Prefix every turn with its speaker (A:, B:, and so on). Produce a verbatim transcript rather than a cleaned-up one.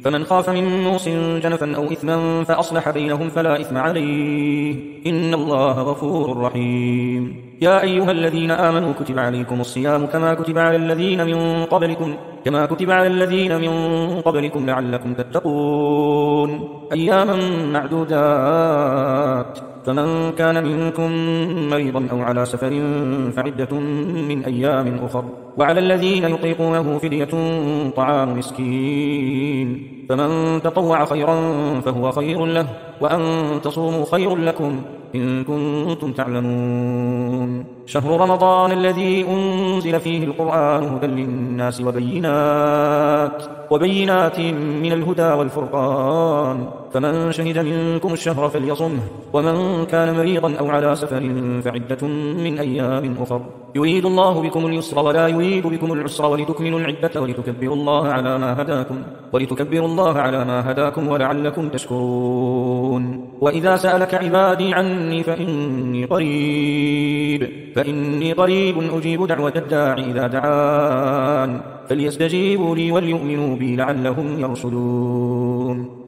A: فمن خاف من موص جنفا أو إثما فأصلح بينهم فلا إثم عليه إن الله غفور رحيم. يا أيها الذين آمنوا كتب عليكم الصيام كما كتب على الذين من قبلكم كما كتب على الذين من قبلكم لعلكم تتقون أياما معدودات فمن كان منكم مريضا أو على سفر فعدة من أيام أخر وعلى الذين يطيقونه فدية طعام مسكين فمن تطوع خيرا فهو خير له وأن تصوموا خير لكم إن كنتم تعلمون. شهر رمضان الذي أنزل فيه القرآن هدى للناس وبينات وبينات من الهدى والفرقان فمن شهد منكم الشهر فليصمه ومن كان مريضا أو على سفر فعدة من أيام أخر يريد الله بكم اليسر ولا يريد بكم العسر ولتكملوا العدة ولتكبروا الله على ما هداكم ولتكبروا الله على ما هداكم ولعلكم تشكرون. وإذا سألك عبادي عني فإني قريب فإني قريب أجيب دعوة الداع إذا دعان فليستجيبوا لي وليؤمنوا بي لعلهم يرشدون.